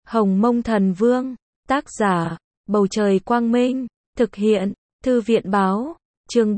Hồng Mông Thần Vương, tác giả, Bầu Trời Quang Minh, thực hiện, Thư viện Báo, chương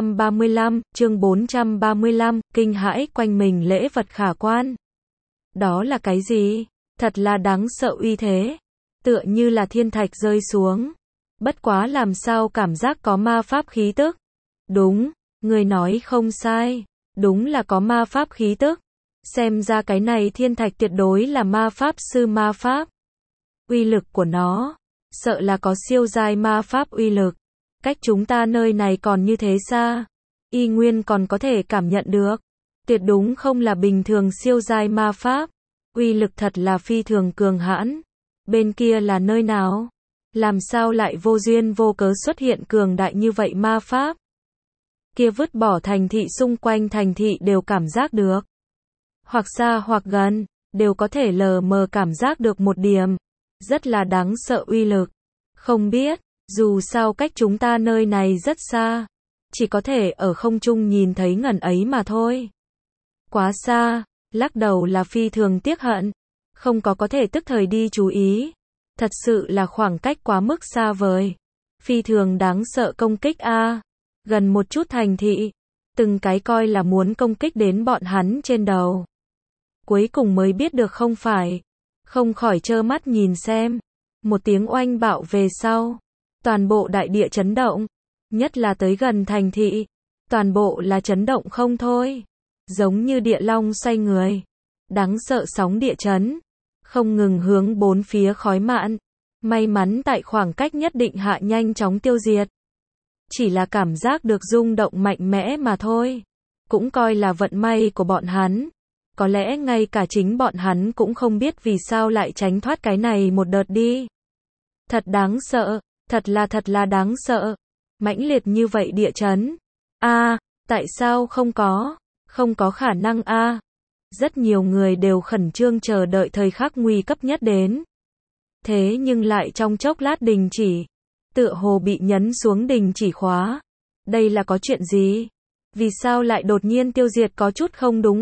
435, kinh hãi quanh mình lễ vật khả quan. Đó là cái gì? Thật là đáng sợ uy thế, tựa như là thiên thạch rơi xuống. Bất quá làm sao cảm giác có ma pháp khí tức? Đúng, người nói không sai, đúng là có ma pháp khí tức. Xem ra cái này thiên thạch tuyệt đối là ma pháp sư ma pháp. Uy lực của nó, sợ là có siêu giai ma pháp uy lực. Cách chúng ta nơi này còn như thế xa, y nguyên còn có thể cảm nhận được. Tuyệt đúng không là bình thường siêu giai ma pháp. Uy lực thật là phi thường cường hãn. Bên kia là nơi nào? Làm sao lại vô duyên vô cớ xuất hiện cường đại như vậy ma pháp? Kia vứt bỏ thành thị xung quanh thành thị đều cảm giác được. Hoặc xa hoặc gần, đều có thể lờ mờ cảm giác được một điểm. Rất là đáng sợ uy lực. Không biết, dù sao cách chúng ta nơi này rất xa. Chỉ có thể ở không trung nhìn thấy ngần ấy mà thôi. Quá xa, lắc đầu là phi thường tiếc hận. Không có thể tức thời đi chú ý. Thật sự là khoảng cách quá mức xa vời. Phi thường đáng sợ công kích a. Gần một chút thành thị. Từng cái coi là muốn công kích đến bọn hắn trên đầu. Cuối cùng mới biết được không phải. Không khỏi trơ mắt nhìn xem. Một tiếng oanh bạo về sau. Toàn bộ đại địa chấn động. Nhất là tới gần thành thị. Toàn bộ là chấn động không thôi. Giống như địa long xoay người. Đáng sợ sóng địa chấn. Không ngừng hướng bốn phía khói mạn. May mắn tại khoảng cách nhất định hạ nhanh chóng tiêu diệt. Chỉ là cảm giác được rung động mạnh mẽ mà thôi. Cũng coi là vận may của bọn hắn. Có lẽ ngay cả chính bọn hắn cũng không biết vì sao lại tránh thoát cái này một đợt đi. Thật đáng sợ, thật là đáng sợ. Mãnh liệt như vậy địa chấn. Tại sao không có khả năng Rất nhiều người đều khẩn trương chờ đợi thời khắc nguy cấp nhất đến. Thế nhưng lại trong chốc lát đình chỉ. Tựa hồ bị nhấn xuống đình chỉ khóa. Đây là có chuyện gì? Vì sao lại đột nhiên tiêu diệt có chút không đúng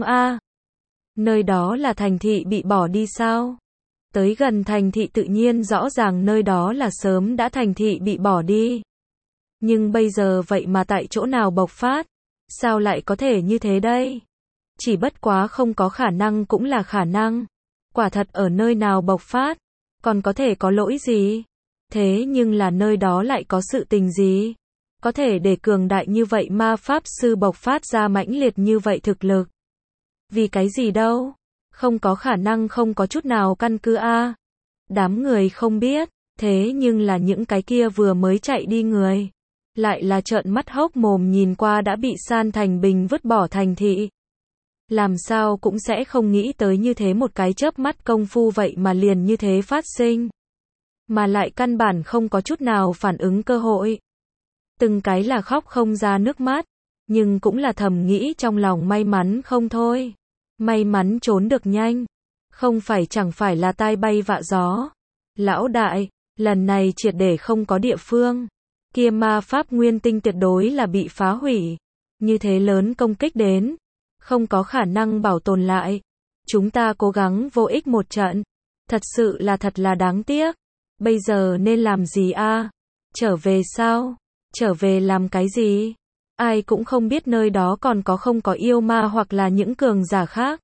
Nơi đó là thành thị bị bỏ đi sao? Tới gần thành thị tự nhiên rõ ràng nơi đó là sớm đã thành thị bị bỏ đi. Nhưng bây giờ vậy mà tại chỗ nào bộc phát? Sao lại có thể như thế đây? Chỉ bất quá không có khả năng cũng là khả năng. Quả thật ở nơi nào bộc phát? Còn có thể có lỗi gì? Thế nhưng là nơi đó lại có sự tình gì? Có thể để cường đại như vậy ma pháp sư bộc phát ra mãnh liệt như vậy thực lực. Vì cái gì đâu? Không có khả năng không có chút nào căn cứ Đám người không biết, thế nhưng là những cái kia vừa mới chạy đi người. Lại là trợn mắt hốc mồm nhìn qua đã bị san thành bình vứt bỏ thành thị. Làm sao cũng sẽ không nghĩ tới như thế một cái chớp mắt công phu vậy mà liền như thế phát sinh. Mà lại căn bản không có chút nào phản ứng cơ hội. Từng cái là khóc không ra nước mắt. Nhưng cũng là thầm nghĩ trong lòng may mắn không thôi. May mắn trốn được nhanh. Không phải chẳng phải là tai bay vạ gió. Lão đại, lần này triệt để không có địa phương. Kia ma pháp nguyên tinh tuyệt đối là bị phá hủy. Như thế lớn công kích đến. Không có khả năng bảo tồn lại. Chúng ta cố gắng vô ích một trận. Thật là đáng tiếc. Bây giờ nên làm gì Trở về sao? Trở về làm cái gì? Ai cũng không biết nơi đó còn có không có yêu ma hoặc là những cường giả khác.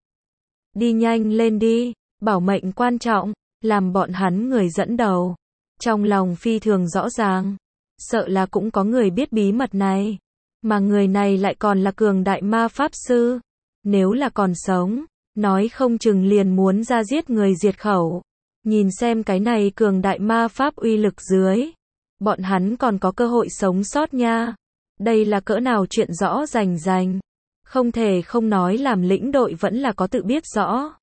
Đi nhanh lên đi, bảo mệnh quan trọng, làm bọn hắn người dẫn đầu. Trong lòng phi thường rõ ràng, sợ là cũng có người biết bí mật này. Mà người này lại còn là cường đại ma pháp sư. Nếu là còn sống, nói không chừng liền muốn ra giết người diệt khẩu. Nhìn xem cái này cường đại ma pháp uy lực dưới. Bọn hắn còn có cơ hội sống sót nha. Đây là cỡ nào chuyện rõ rành. Không thể không nói làm lĩnh đội vẫn là có tự biết rõ.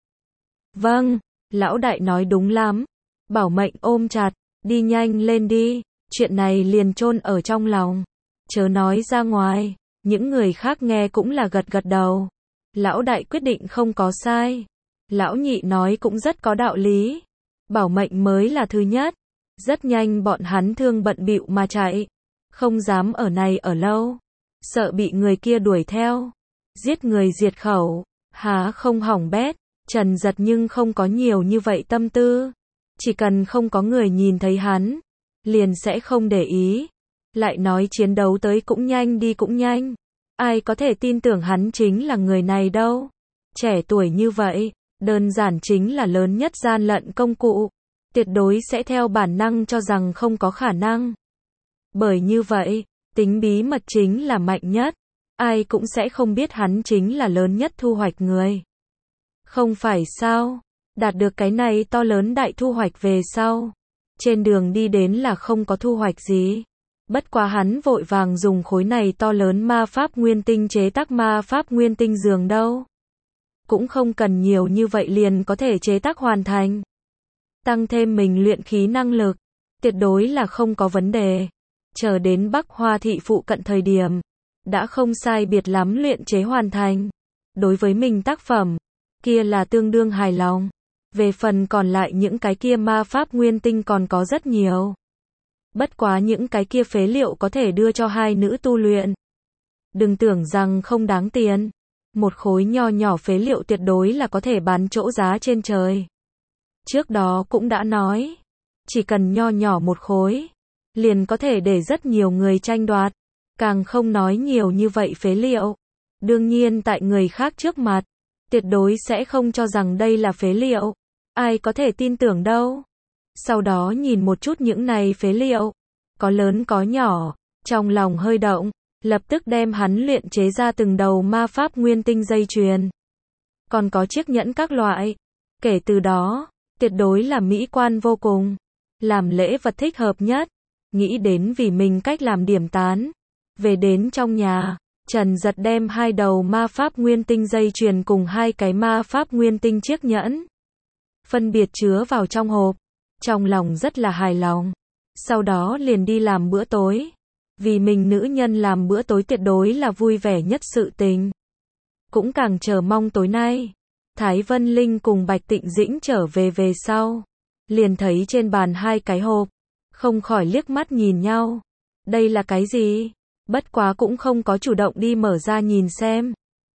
Vâng, lão đại nói đúng lắm. Bảo mệnh ôm chặt, đi nhanh lên đi. Chuyện này liền chôn ở trong lòng. Chớ nói ra ngoài. Những người khác nghe cũng là gật đầu. Lão đại quyết định không có sai. Lão nhị nói cũng rất có đạo lý. Bảo mệnh mới là thứ nhất. Rất nhanh bọn hắn thương bận bịu mà chạy. Không dám ở này ở lâu. Sợ bị người kia đuổi theo. Giết người diệt khẩu. Há không hỏng bét. Trần Giật nhưng không có nhiều như vậy tâm tư. Chỉ cần không có người nhìn thấy hắn, liền sẽ không để ý. Lại nói chiến đấu tới cũng nhanh đi cũng nhanh. Ai có thể tin tưởng hắn chính là người này đâu. Trẻ tuổi như vậy, đơn giản chính là lớn nhất gian lận công cụ. Tuyệt đối sẽ theo bản năng cho rằng không có khả năng. Bởi như vậy, tính bí mật chính là mạnh nhất. Ai cũng sẽ không biết hắn chính là lớn nhất thu hoạch người. Không phải sao? Đạt được cái này to lớn đại thu hoạch về sau. Trên đường đi đến là không có thu hoạch gì. Bất quá hắn vội vàng dùng khối này to lớn ma pháp nguyên tinh chế tác ma pháp nguyên tinh giường đâu. Cũng không cần nhiều như vậy liền có thể chế tác hoàn thành. Tăng thêm mình luyện khí năng lực, tuyệt đối là không có vấn đề. Chờ đến Bắc Hoa thị phụ cận thời điểm, đã không sai biệt lắm luyện chế hoàn thành. Đối với mình tác phẩm, kia là tương đương hài lòng. Về phần còn lại những cái kia ma pháp nguyên tinh còn có rất nhiều. Bất quá những cái kia phế liệu có thể đưa cho hai nữ tu luyện. Đừng tưởng rằng không đáng tiền. Một khối nho nhỏ phế liệu tuyệt đối là có thể bán chỗ giá trên trời. Trước đó cũng đã nói, chỉ cần nho nhỏ một khối, liền có thể để rất nhiều người tranh đoạt. Càng không nói nhiều như vậy phế liệu. Đương nhiên tại người khác trước mặt, tuyệt đối sẽ không cho rằng đây là phế liệu. Ai có thể tin tưởng đâu. Sau đó nhìn một chút những này phế liệu, có lớn có nhỏ, trong lòng hơi động, lập tức đem hắn luyện chế ra từng đầu ma pháp nguyên tinh dây chuyền. Còn có chiếc nhẫn các loại. Kể từ đó, tuyệt đối là mỹ quan vô cùng. Làm lễ vật thích hợp nhất. Nghĩ đến vì mình cách làm điểm tán. Về đến trong nhà, Trần Giật đem hai đầu ma pháp nguyên tinh dây chuyền cùng hai cái ma pháp nguyên tinh chiếc nhẫn. Phân biệt chứa vào trong hộp. Trong lòng rất là hài lòng. Sau đó liền đi làm bữa tối. Vì mình nữ nhân làm bữa tối tuyệt đối là vui vẻ nhất sự tình. Cũng càng chờ mong tối nay. Thái Vân Linh cùng Bạch Tịnh Dĩnh trở về sau. Liền thấy trên bàn hai cái hộp. Không khỏi liếc mắt nhìn nhau. Đây là cái gì? Bất quá cũng không có chủ động đi mở ra nhìn xem.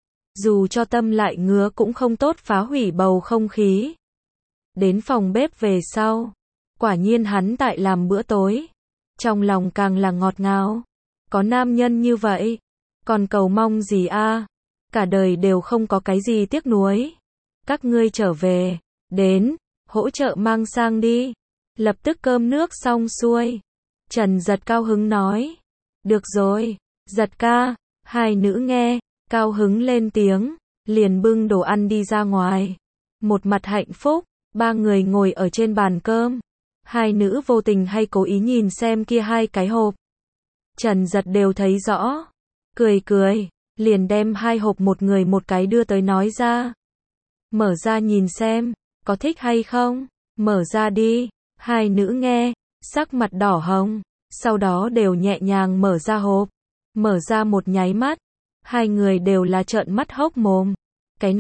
Dù cho tâm lại ngứa cũng không tốt phá hủy bầu không khí. Đến phòng bếp về sau. Quả nhiên hắn tại làm bữa tối. Trong lòng càng là ngọt ngào. Có nam nhân như vậy. Còn cầu mong gì a? Cả đời đều không có cái gì tiếc nuối. Các ngươi trở về. Đến. Hỗ trợ mang sang đi. Lập tức cơm nước xong xuôi. Trần Giật cao hứng nói. Được rồi. Giật ca. Hai nữ nghe. Cao hứng lên tiếng. Liền bưng đồ ăn đi ra ngoài. Một mặt hạnh phúc. Ba người ngồi ở trên bàn cơm. Hai nữ vô tình hay cố ý nhìn xem kia hai cái hộp. Trần Giật đều thấy rõ. Cười. Liền đem hai hộp một người một cái đưa tới nói ra. Mở ra nhìn xem. Có thích hay không? Mở ra đi. Hai nữ nghe. Sắc mặt đỏ hồng. Sau đó đều nhẹ nhàng mở ra hộp. Mở ra một nháy mắt. Hai người đều là trợn mắt hốc mồm. Cái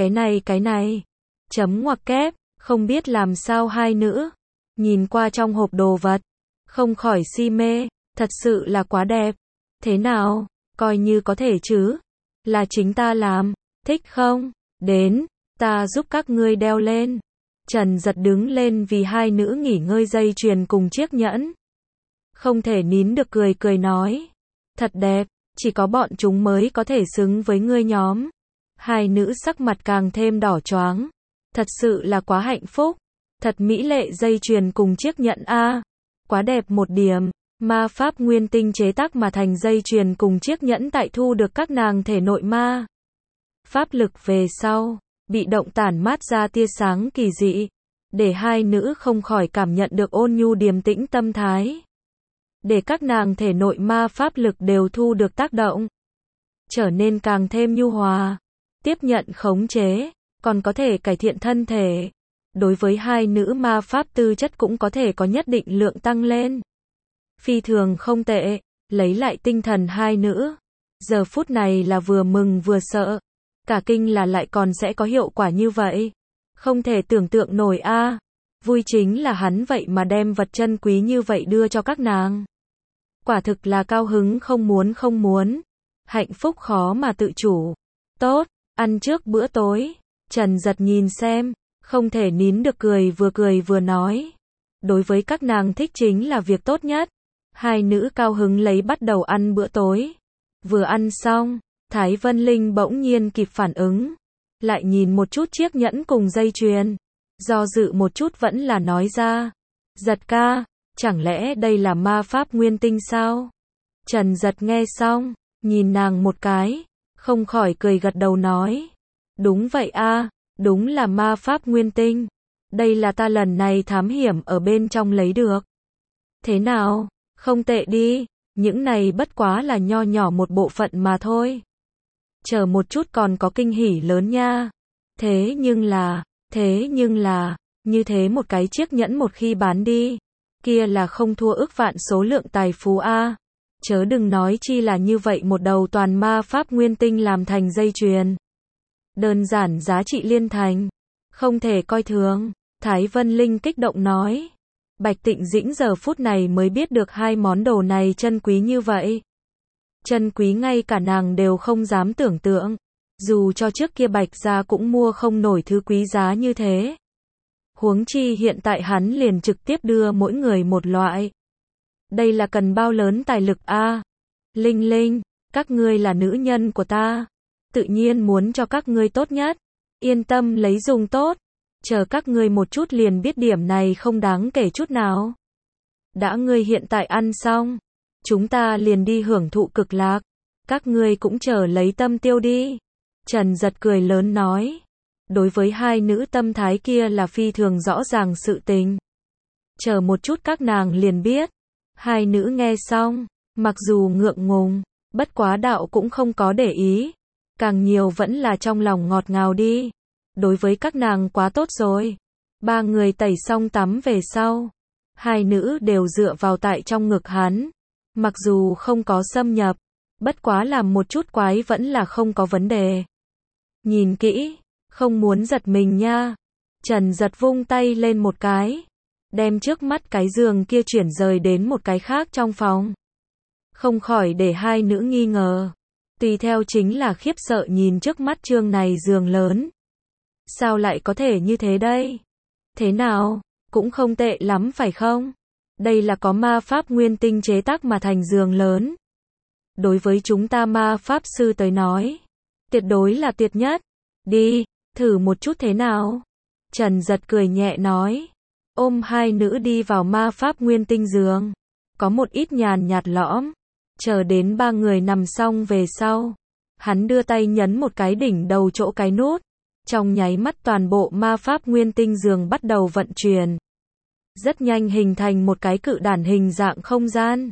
này. Chấm ngoặc kép. Không biết làm sao hai nữ. Nhìn qua trong hộp đồ vật. Không khỏi si mê. Thật sự là quá đẹp. Thế nào? Coi như có thể chứ. Là chính ta làm. Thích không? Đến. Ta giúp các ngươi đeo lên. Trần Giật đứng lên vì hai nữ nghỉ ngơi dây chuyền cùng chiếc nhẫn. Không thể nín được cười nói. Thật đẹp. Chỉ có bọn chúng mới có thể xứng với ngươi nhóm. Hai nữ sắc mặt càng thêm đỏ choáng. Thật sự là quá hạnh phúc. Thật mỹ lệ dây chuyền cùng chiếc nhẫn a. Quá đẹp một điểm. Ma pháp nguyên tinh chế tác mà thành dây chuyền cùng chiếc nhẫn tại thu được các nàng thể nội ma pháp lực về sau, bị động tản mát ra tia sáng kỳ dị, để hai nữ không khỏi cảm nhận được ôn nhu điềm tĩnh tâm thái. Để các nàng thể nội ma pháp lực đều thu được tác động, trở nên càng thêm nhu hòa, tiếp nhận khống chế, còn có thể cải thiện thân thể. Đối với hai nữ ma pháp tư chất cũng có thể có nhất định lượng tăng lên. Phi thường không tệ, lấy lại tinh thần hai nữ. Giờ phút này là vừa mừng vừa sợ. Cả kinh là lại còn sẽ có hiệu quả như vậy. Không thể tưởng tượng nổi a. Vui chính là hắn vậy mà đem vật chân quý như vậy đưa cho các nàng. Quả thực là cao hứng không muốn. Hạnh phúc khó mà tự chủ. Tốt, ăn trước bữa tối. Trần Giật nhìn xem, không thể nín được cười vừa nói. Đối với các nàng thích chính là việc tốt nhất. Hai nữ cao hứng lấy bắt đầu ăn bữa tối. Vừa ăn xong, Thái Vân Linh bỗng nhiên kịp phản ứng. Lại nhìn một chút chiếc nhẫn cùng dây chuyền. Do dự một chút vẫn là nói ra. Giật ca, chẳng lẽ đây là ma pháp nguyên tinh sao? Trần Giật nghe xong, nhìn nàng một cái, không khỏi cười gật đầu nói. Đúng vậy a, đúng là ma pháp nguyên tinh. Đây là ta lần này thám hiểm ở bên trong lấy được. Thế nào, không tệ đi, những này bất quá là nho nhỏ một bộ phận mà thôi. Chờ một chút còn có kinh hỉ lớn nha. Thế nhưng là, như thế một cái chiếc nhẫn một khi bán đi, kia là không thua ước vạn số lượng tài phú a. Chớ đừng nói chi là như vậy một đầu toàn ma pháp nguyên tinh làm thành dây chuyền. Đơn giản giá trị liên thành, không thể coi thường. Thái Vân Linh kích động nói. Bạch Tịnh Dĩnh giờ phút này mới biết được hai món đồ này chân quý như vậy. Chân quý ngay cả nàng đều không dám tưởng tượng. Dù cho trước kia Bạch gia cũng mua không nổi thứ quý giá như thế. Huống chi hiện tại hắn liền trực tiếp đưa mỗi người một loại. Đây là cần bao lớn tài lực a? Linh Linh, các ngươi là nữ nhân của ta. Tự nhiên muốn cho các ngươi tốt nhất. Yên tâm lấy dùng tốt. Chờ các ngươi một chút liền biết điểm này không đáng kể chút nào. Đã ngươi hiện tại ăn xong, chúng ta liền đi hưởng thụ cực lạc. Các ngươi cũng chờ lấy tâm tiêu đi. Trần Giật cười lớn nói. Đối với hai nữ tâm thái kia là phi thường rõ ràng sự tình. Chờ một chút các nàng liền biết. Hai nữ nghe xong, mặc dù ngượng ngùng, bất quá đạo cũng không có để ý. Càng nhiều vẫn là trong lòng ngọt ngào đi. Đối với các nàng quá tốt rồi. Ba người tẩy xong tắm về sau. Hai nữ đều dựa vào tại trong ngực hắn. Mặc dù không có xâm nhập, bất quá làm một chút quái vẫn là không có vấn đề. Nhìn kỹ, không muốn giật mình nha. Trần Giật vung tay lên một cái. Đem trước mắt cái giường kia chuyển rời đến một cái khác trong phòng. Không khỏi để hai nữ nghi ngờ. Tùy theo chính là khiếp sợ nhìn trước mắt trương này giường lớn. Sao lại có thể như thế đây? Thế nào? Cũng không tệ lắm phải không? Đây là có ma pháp nguyên tinh chế tác mà thành giường lớn. Đối với chúng ta ma pháp sư tới nói, tuyệt đối là tuyệt nhất. Đi, thử một chút thế nào? Trần Giật cười nhẹ nói. Ôm hai nữ đi vào ma pháp nguyên tinh giường. Có một ít nhàn nhạt lõm. Chờ đến ba người nằm xong về sau. Hắn đưa tay nhấn một cái đỉnh đầu chỗ cái nút. Trong nháy mắt toàn bộ ma pháp nguyên tinh giường bắt đầu vận chuyển. Rất nhanh hình thành một cái cự đản hình dạng không gian.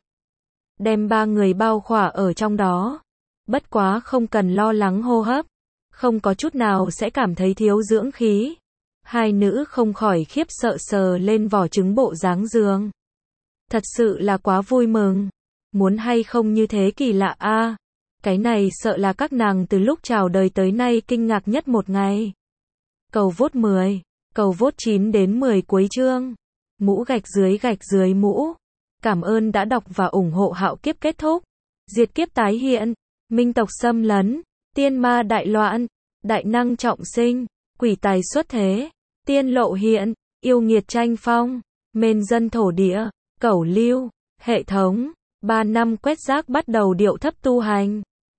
Đem ba người bao khỏa ở trong đó. Bất quá không cần lo lắng hô hấp. Không có chút nào sẽ cảm thấy thiếu dưỡng khí. Hai nữ không khỏi khiếp sợ sờ lên vỏ trứng bộ dáng giường. Thật sự là quá vui mừng. Muốn hay không như thế kỳ lạ a. Cái này sợ là các nàng từ lúc chào đời tới nay kinh ngạc nhất một ngày. Cầu vote 10, cầu vote 9 đến 10 cuối chương. Mũ gạch dưới mũ. Cảm ơn đã đọc và ủng hộ Hạo Kiếp kết thúc. Diệt kiếp tái hiện, minh tộc xâm lấn, tiên ma đại loạn, đại năng trọng sinh, quỷ tài xuất thế, tiên lộ hiện, yêu nghiệt tranh phong, mên dân thổ địa, cẩu lưu, hệ thống. 3 năm quét rác bắt đầu điệu thấp tu hành.